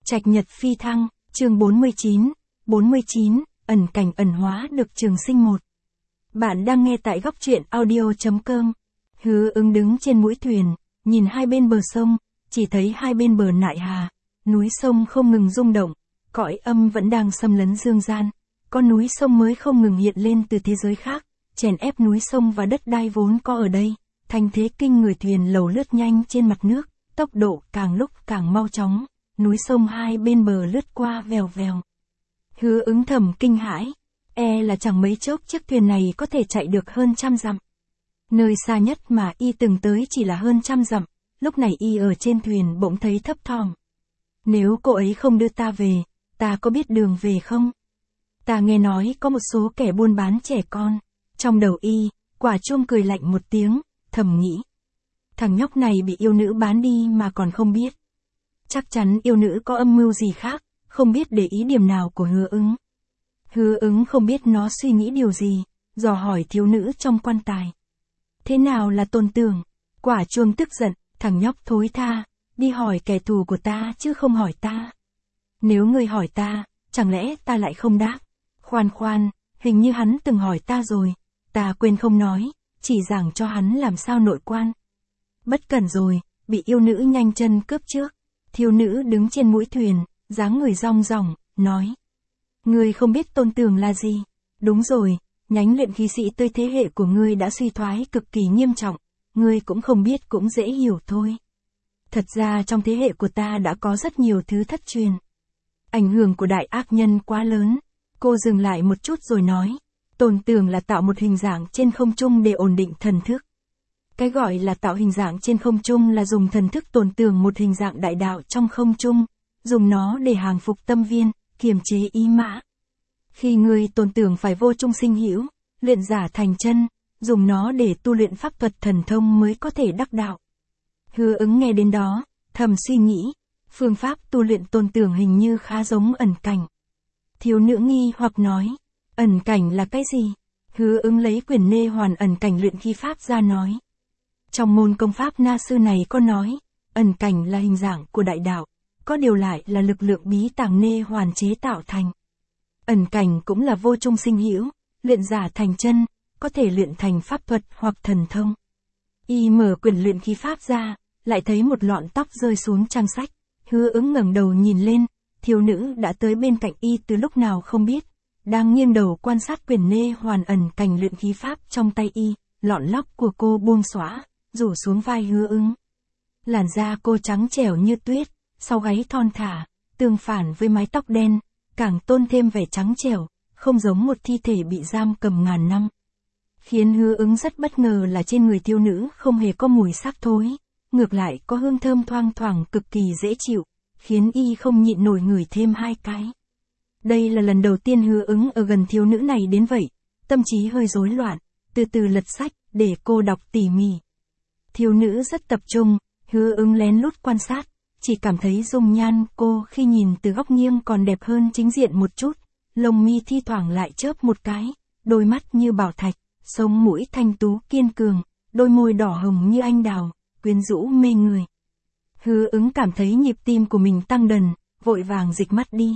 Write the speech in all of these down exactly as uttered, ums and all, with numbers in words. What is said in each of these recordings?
Trạch Nhật Phi Thăng, chương bốn mươi chín, bốn mươi chín, ẩn cảnh ẩn hóa được trường sinh một. Bạn đang nghe tại góc truyện audio chấm com. Hứa Ứng đứng trên mũi thuyền, nhìn hai bên bờ sông, chỉ thấy hai bên bờ nại hà, núi sông không ngừng rung động, cõi âm vẫn đang xâm lấn dương gian, con núi sông mới không ngừng hiện lên từ thế giới khác, chèn ép núi sông và đất đai vốn có ở đây, thành thế kinh người. Thuyền lầu lướt nhanh trên mặt nước, tốc độ càng lúc càng mau chóng, núi sông hai bên bờ lướt qua vèo vèo. Hứa Ứng thầm kinh hãi, e là chẳng mấy chốc chiếc thuyền này có thể chạy được hơn trăm dặm. Nơi xa nhất mà y từng tới chỉ là hơn trăm dặm, lúc này y ở trên thuyền bỗng thấy thấp thỏm. Nếu cô ấy không đưa ta về, ta có biết đường về không? Ta nghe nói có một số kẻ buôn bán trẻ con. Trong đầu y, quả chuông cười lạnh một tiếng, thầm nghĩ. Thằng nhóc này bị yêu nữ bán đi mà còn không biết. Chắc chắn yêu nữ có âm mưu gì khác, không biết để ý điểm nào của Hứa Ứng. Hứa Ứng không biết nó suy nghĩ điều gì, dò hỏi thiếu nữ trong quan tài. Thế nào là Tôn Tưởng? Quả chuông tức giận, thằng nhóc thối tha, đi hỏi kẻ thù của ta chứ không hỏi ta. Nếu ngươi hỏi ta, chẳng lẽ ta lại không đáp? Khoan khoan, hình như hắn từng hỏi ta rồi, ta quên không nói, chỉ giảng cho hắn làm sao nội quan. Bất cẩn rồi, bị yêu nữ nhanh chân cướp trước. Thiếu nữ đứng trên mũi thuyền, dáng người rong ròng, nói. Ngươi không biết Tôn Tưởng là gì? Đúng rồi, nhánh luyện khí sĩ tới thế hệ của ngươi đã suy thoái cực kỳ nghiêm trọng, ngươi cũng không biết cũng dễ hiểu thôi. Thật ra trong thế hệ của ta đã có rất nhiều thứ thất truyền. Ảnh hưởng của đại ác nhân quá lớn. Cô dừng lại một chút rồi nói. Tôn Tưởng là tạo một hình dạng trên không trung để ổn định thần thức. Cái gọi là tạo hình dạng trên không trung là dùng thần thức Tôn Tưởng một hình dạng đại đạo trong không trung, dùng nó để hàng phục tâm viên, kiềm chế ý mã. Khi người Tôn Tưởng phải vô trung sinh hữu, luyện giả thành chân, dùng nó để tu luyện pháp thuật thần thông mới có thể đắc đạo. Hứa Ứng nghe đến đó, thầm suy nghĩ, phương pháp tu luyện Tôn Tưởng hình như khá giống ẩn cảnh. Thiếu nữ nghi hoặc nói, ẩn cảnh là cái gì? Hứa Ứng lấy quyển Nê Hoàn ẩn cảnh luyện khí pháp ra nói. Trong môn công pháp Na Sư này có nói, ẩn cảnh là hình dạng của đại đạo, có điều lại là lực lượng bí tàng Nê Hoàn chế tạo thành. Ẩn cảnh cũng là vô trung sinh hữu, luyện giả thành chân, có thể luyện thành pháp thuật hoặc thần thông. Y mở quyển luyện khí pháp ra, lại thấy một lọn tóc rơi xuống trang sách. Hứa Ứng ngẩng đầu nhìn lên, thiếu nữ đã tới bên cạnh y từ lúc nào không biết, đang nghiêng đầu quan sát quyển Nê Hoàn ẩn cảnh luyện khí pháp trong tay y, lọn lóc của cô buông xõa, rủ xuống vai Hứa Ứng. Làn da cô trắng trẻo như tuyết, sau gáy thon thả, tương phản với mái tóc đen, càng tôn thêm vẻ trắng trẻo, không giống một thi thể bị giam cầm ngàn năm. Khiến Hứa Ứng rất bất ngờ là trên người thiếu nữ không hề có mùi xác thối, ngược lại có hương thơm thoang thoảng cực kỳ dễ chịu, khiến y không nhịn nổi ngửi thêm hai cái. Đây là lần đầu tiên Hứa Ứng ở gần thiếu nữ này đến vậy, tâm trí hơi rối loạn, từ từ lật sách, để cô đọc tỉ mỉ. Thiếu nữ rất tập trung, Hứa Ứng lén lút quan sát, chỉ cảm thấy dung nhan cô khi nhìn từ góc nghiêng còn đẹp hơn chính diện một chút, lông mi thi thoảng lại chớp một cái, đôi mắt như bảo thạch, sống mũi thanh tú kiên cường, đôi môi đỏ hồng như anh đào, quyến rũ mê người. Hứa Ứng cảm thấy nhịp tim của mình tăng đần, vội vàng dịch mắt đi.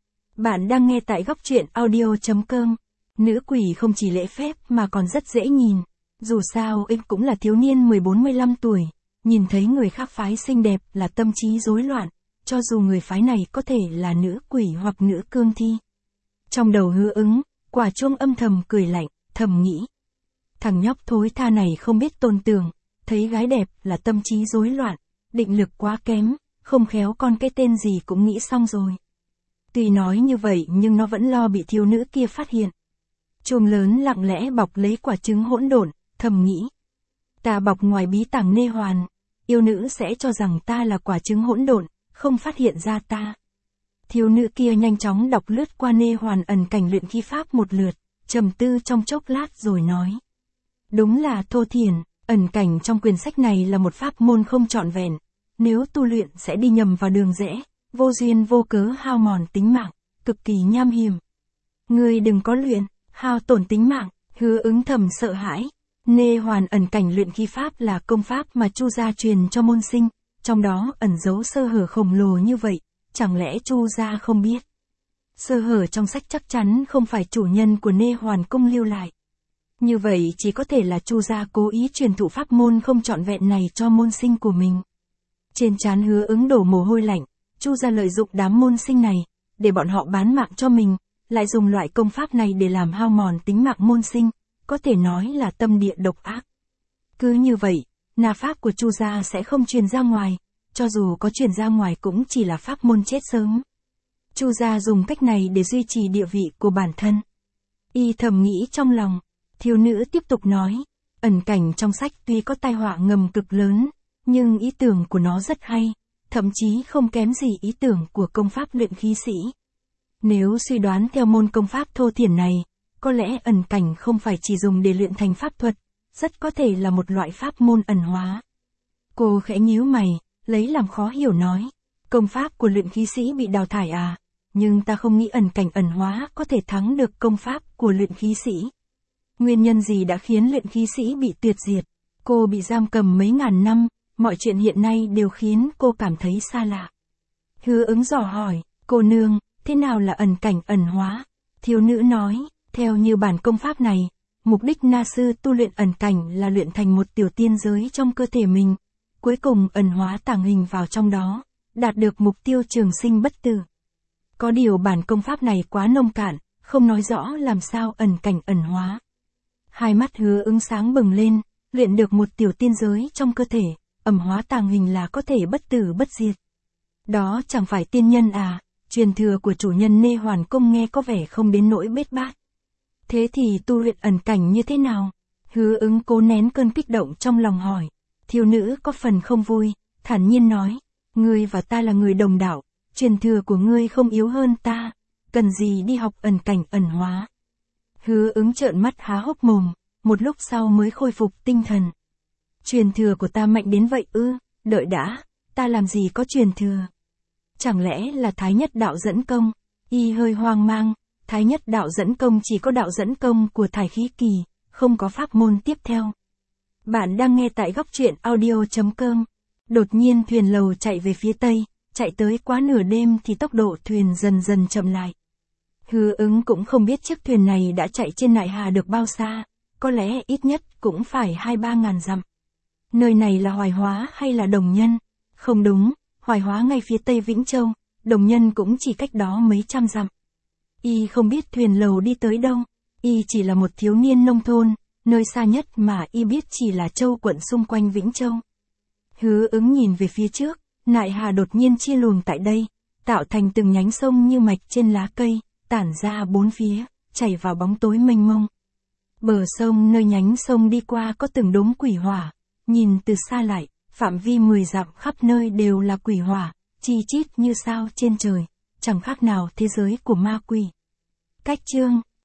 Bạn đang nghe tại góc truyện audio chấm com. Nữ quỷ không chỉ lễ phép mà còn rất dễ nhìn. Dù sao anh cũng là thiếu niên mười bốn mười lăm tuổi, nhìn thấy người khác phái xinh đẹp là tâm trí rối loạn, cho dù người phái này có thể là nữ quỷ hoặc nữ cương thi. Trong đầu Hứa Ứng, quả chuông âm thầm cười lạnh, thầm nghĩ. Thằng nhóc thối tha này không biết Tôn Tưởng, thấy gái đẹp là tâm trí rối loạn, định lực quá kém, không khéo con cái tên gì cũng nghĩ xong rồi. Tuy nói như vậy nhưng nó vẫn lo bị thiếu nữ kia phát hiện. Chùm lớn lặng lẽ bọc lấy quả trứng hỗn độn, thầm nghĩ. Ta bọc ngoài bí tàng Nê Hoàn, yêu nữ sẽ cho rằng ta là quả trứng hỗn độn, không phát hiện ra ta. Thiếu nữ kia nhanh chóng đọc lướt qua Nê Hoàn ẩn cảnh luyện khí pháp một lượt, trầm tư trong chốc lát rồi nói. Đúng là thô thiển, ẩn cảnh trong quyển sách này là một pháp môn không trọn vẹn, nếu tu luyện sẽ đi nhầm vào đường rẽ, vô duyên vô cớ hao mòn tính mạng, cực kỳ nham hiểm. Ngươi đừng có luyện, hao tổn tính mạng. Hứa Ứng thầm sợ hãi. Nê Hoàn ẩn cảnh luyện khí pháp là công pháp mà Chu gia truyền cho môn sinh, trong đó ẩn giấu sơ hở khổng lồ như vậy, chẳng lẽ Chu gia không biết? Sơ hở trong sách chắc chắn không phải chủ nhân của Nê Hoàn Cung lưu lại. Như vậy chỉ có thể là Chu gia cố ý truyền thụ pháp môn không trọn vẹn này cho môn sinh của mình. Trên trán Hứa Ứng đổ mồ hôi lạnh, Chu gia lợi dụng đám môn sinh này, để bọn họ bán mạng cho mình, lại dùng loại công pháp này để làm hao mòn tính mạng môn sinh, có thể nói là tâm địa độc ác. Cứ như vậy, na pháp của Chu gia sẽ không truyền ra ngoài, cho dù có truyền ra ngoài cũng chỉ là pháp môn chết sớm. Chu gia dùng cách này để duy trì địa vị của bản thân. Y thầm nghĩ trong lòng, thiếu nữ tiếp tục nói, ẩn cảnh trong sách tuy có tai họa ngầm cực lớn, nhưng ý tưởng của nó rất hay, thậm chí không kém gì ý tưởng của công pháp luyện khí sĩ. Nếu suy đoán theo môn công pháp thô thiển này, có lẽ ẩn cảnh không phải chỉ dùng để luyện thành pháp thuật, rất có thể là một loại pháp môn ẩn hóa. Cô khẽ nhíu mày, lấy làm khó hiểu nói, công pháp của luyện khí sĩ bị đào thải à, nhưng ta không nghĩ ẩn cảnh ẩn hóa có thể thắng được công pháp của luyện khí sĩ. Nguyên nhân gì đã khiến luyện khí sĩ bị tuyệt diệt? Cô bị giam cầm mấy ngàn năm, mọi chuyện hiện nay đều khiến cô cảm thấy xa lạ. Hứa Ứng dò hỏi, cô nương, thế nào là ẩn cảnh ẩn hóa? Thiếu nữ nói, theo như bản công pháp này, mục đích na sư tu luyện ẩn cảnh là luyện thành một tiểu tiên giới trong cơ thể mình, cuối cùng ẩn hóa tàng hình vào trong đó, đạt được mục tiêu trường sinh bất tử. Có điều bản công pháp này quá nông cạn, không nói rõ làm sao ẩn cảnh ẩn hóa. Hai mắt Hứa Ứng sáng bừng lên, luyện được một tiểu tiên giới trong cơ thể, ẩn hóa tàng hình là có thể bất tử bất diệt. Đó chẳng phải tiên nhân à, truyền thừa của chủ nhân Nê Hoàn Cung nghe có vẻ không đến nỗi bết bát. Thế thì tu luyện ẩn cảnh như thế nào? Hứa Ứng cố nén cơn kích động trong lòng hỏi. Thiếu nữ có phần không vui, thản nhiên nói, ngươi và ta là người đồng đạo, truyền thừa của ngươi không yếu hơn ta, cần gì đi học ẩn cảnh ẩn hóa. Hứa Ứng trợn mắt há hốc mồm, một lúc sau mới khôi phục tinh thần. Truyền thừa của ta mạnh đến vậy ư? Đợi đã, ta làm gì có truyền thừa? Chẳng lẽ là Thái Nhất đạo dẫn công? Y hơi hoang mang, Thái Nhất đạo dẫn công chỉ có đạo dẫn công của Thải Khí Kỳ, không có pháp môn tiếp theo. Bạn đang nghe tại góc truyện audio chấm com. Đột nhiên thuyền lầu chạy về phía tây, chạy tới quá nửa đêm thì tốc độ thuyền dần dần chậm lại. Hứa Ứng cũng không biết chiếc thuyền này đã chạy trên nại hà được bao xa, có lẽ ít nhất cũng phải hai ba ngàn dặm. Nơi này là Hoài Hóa hay là Đồng Nhân? Không đúng, Hoài Hóa ngay phía tây Vĩnh Châu, Đồng Nhân cũng chỉ cách đó mấy trăm dặm. Y không biết thuyền lầu đi tới đâu, Y chỉ là một thiếu niên nông thôn, nơi xa nhất mà Y biết chỉ là châu quận xung quanh Vĩnh Châu. Hứa Ứng nhìn về phía trước, nại hà đột nhiên chia luồng tại đây, tạo thành từng nhánh sông như mạch trên lá cây, tản ra bốn phía, chảy vào bóng tối mênh mông. Bờ sông nơi nhánh sông đi qua có từng đống quỷ hỏa, nhìn từ xa lại, phạm vi mười dặm khắp nơi đều là quỷ hỏa, chi chít như sao trên trời, chẳng khác nào thế giới của ma quỷ. Cách chương